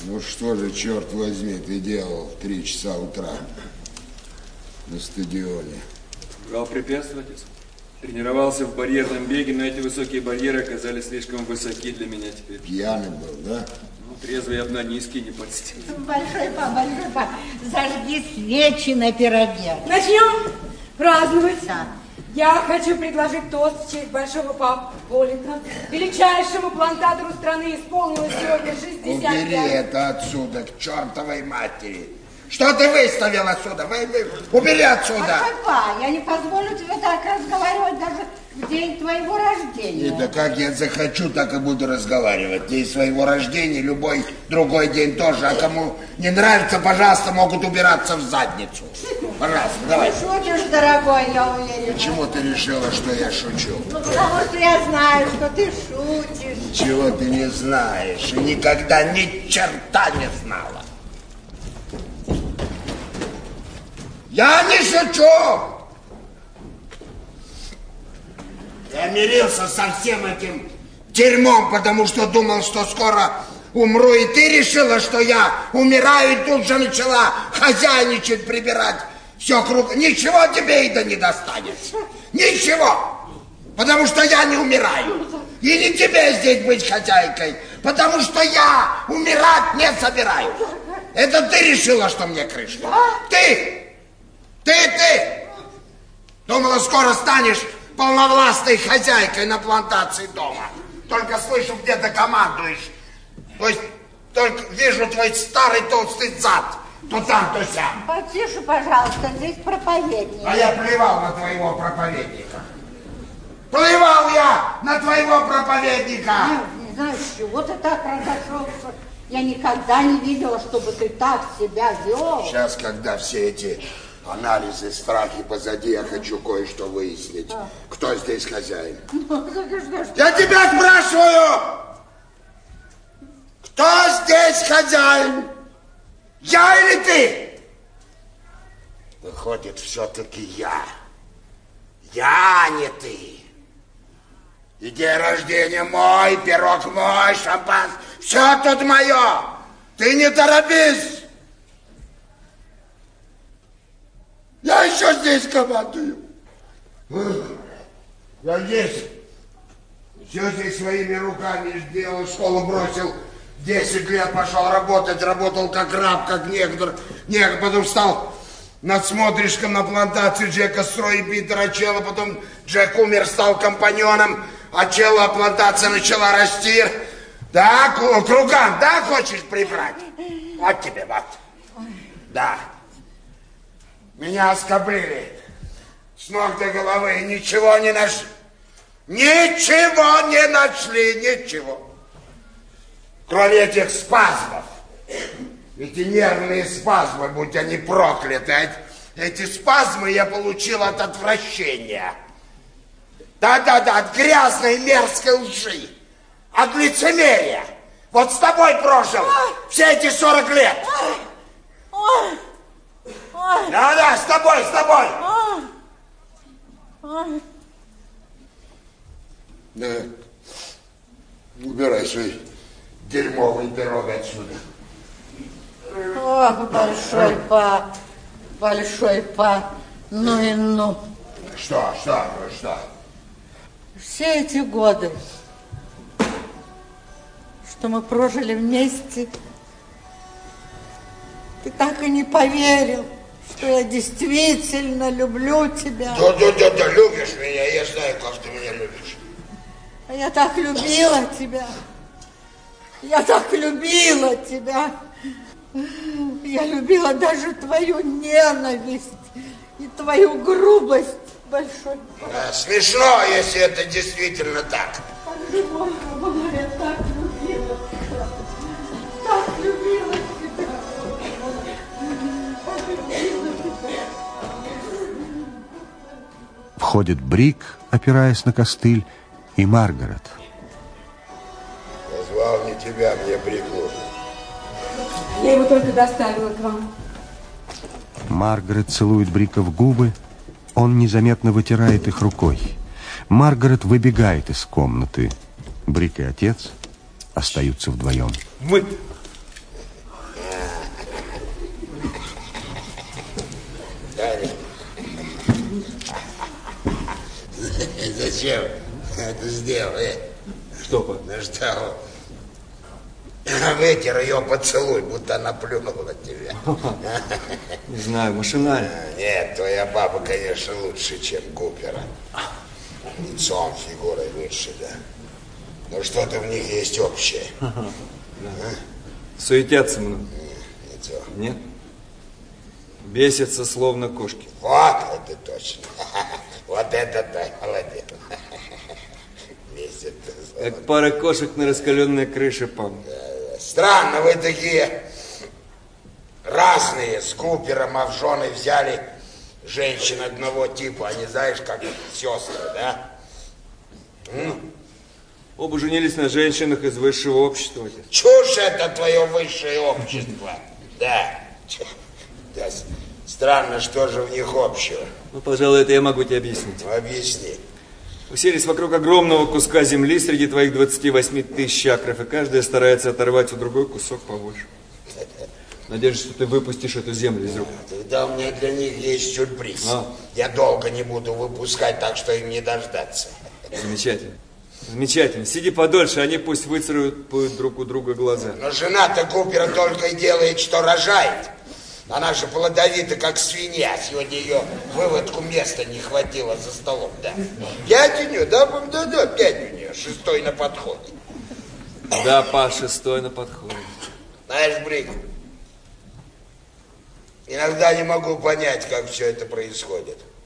Ну что же, черт возьми, ты делал в 3 часа утра на стадионе? Рал препятствовать. Тренировался в барьерном беге, но эти высокие барьеры оказались слишком высоки для меня теперь. Пьяный был, да? Ну, трезвый я бы на низкий не подстил. Большой папа, зажги свечи на пироге. Начнем праздновать. Да. Я хочу предложить тост в честь большого папы Полика. Величайшему плантатору страны исполнилось сегодня 65. Убери это отсюда, к чертовой матери. Что ты выставил отсюда? Убери отсюда. Папа, я не позволю тебе так разговаривать даже в день твоего рождения. И да как я захочу, так и буду разговаривать. В день своего рождения, любой другой день тоже. А кому не нравится, пожалуйста, могут убираться в задницу. Пожалуйста, давай. Ты шутишь, дорогой, я уверена. Почему ты решила, что я шучу? Ну, потому что я знаю, что ты шутишь. Чего ты не знаешь и никогда ни черта не знала. Я не шучу! Я мирился со всем этим дерьмом, потому что думал, что скоро умру. И ты решила, что я умираю, и тут же начала хозяйничать, прибирать все кругом. Ничего тебе, Ида, не достанется. Ничего. Потому что я не умираю. И не тебе здесь быть хозяйкой. Потому что я умирать не собираюсь. Это ты решила, что мне крышка? Ты! Ты! Думала, скоро станешь полновластной хозяйкой на плантации дома. Только слышу, где ты командуешь. То есть, только вижу твой старый толстый зад. То там, то сям. Потише, пожалуйста, здесь проповедник. А я плевал на твоего проповедника. Плевал я на твоего проповедника. Не знаю, с чего ты так разошелся. Я никогда не видела, чтобы ты так себя вел. Сейчас, когда все эти анализы, страхи позади, я хочу кое-что выяснить. Кто здесь хозяин? Я тебя спрашиваю! Кто здесь хозяин? Я или ты? Выходит, все-таки я. Я, а не ты. И день рождения мой, пирог мой, шампанское. Все тут мое. Ты не торопись. Я еще здесь командую. Я здесь. Все здесь своими руками сделал, школу бросил. 10 лет пошел работать, работал как раб, как негр. Потом стал надсмотрщиком на плантации Джека Строя и Питера Челла. Потом Джек умер, стал компаньоном, а Челла плантация начала расти. Да, кругам, да, хочешь прибрать? Вот тебе, вот. Да. Меня оскоблили с ног до головы, ничего не нашли. Ничего не нашли, ничего. Кроме этих спазмов. Эти нервные спазмы, будь они прокляты. Эти спазмы я получил от отвращения. Да-да-да, от грязной мерзкой лжи. От лицемерия. Вот с тобой прожил все эти 40 лет. Да-да, с тобой. Да. Убирай свой дерьмовый пирог отсюда. Ох, большой па. Ну и ну. Что? Все эти годы, что мы прожили вместе, ты так и не поверил, что я действительно люблю тебя. Да, любишь меня, я знаю, как ты меня любишь. А я так любила тебя. Я любила даже твою ненависть и твою грубость, большой. Да, смешно, если это действительно так. Как же можно было, я так любила тебя. Так любила тебя. Входит Брик, опираясь на костыль, и Маргарет. Позвал не тебя, мне Брик нужен. Я его только доставила к вам. Маргарет целует Брика в губы, он незаметно вытирает их рукой. Маргарет выбегает из комнаты. Брик и отец остаются вдвоем. зачем это сделал? Что, пап? Ну что, вытер ее поцелуй, будто она плюнула на тебя. Не знаю, машинально. Нет, твоя баба, конечно, лучше, чем Купера. Лицом, фигурой выше, да. Но что-то в них есть общее. Да. Суетятся много. Нет? Нет? Бесятся, словно кошки. Вот это точно. Вот это ты, молодец. Бесится, словно. Как пара кошек на раскаленной крыше, пап. Странно, вы такие разные, с Купером, а в жены взяли женщин одного типа, они, знаешь, как сестры, да? Оба женились на женщинах из высшего общества. Отец. Чушь это твое высшее общество, да. Да. Странно, что же в них общего. Ну, пожалуй, это я могу тебе объяснить. Ну, объясни. Уселись вокруг огромного куска земли среди твоих 28 тысяч чакров, и каждая старается оторвать у другой кусок побольше. Надеюсь, что ты выпустишь эту землю из рук. Тогда у меня для них есть сюрприз. Я долго не буду выпускать, так что им не дождаться. Замечательно. Замечательно. Сиди подольше, они пусть выцарапают друг у друга глаза. Но жена-то Купера только и делает, что рожает. Она же плодовита, как свинья. Сегодня ее выводку места не хватило за столом, да. 5 у нее, да, 5 у нее. 6 на подходе. Да, па, 6 на подходе. Знаешь, Брик, иногда не могу понять, как все это происходит.